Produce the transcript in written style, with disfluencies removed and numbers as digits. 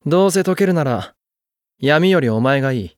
どうせ解けるなら闇よりお前がいい。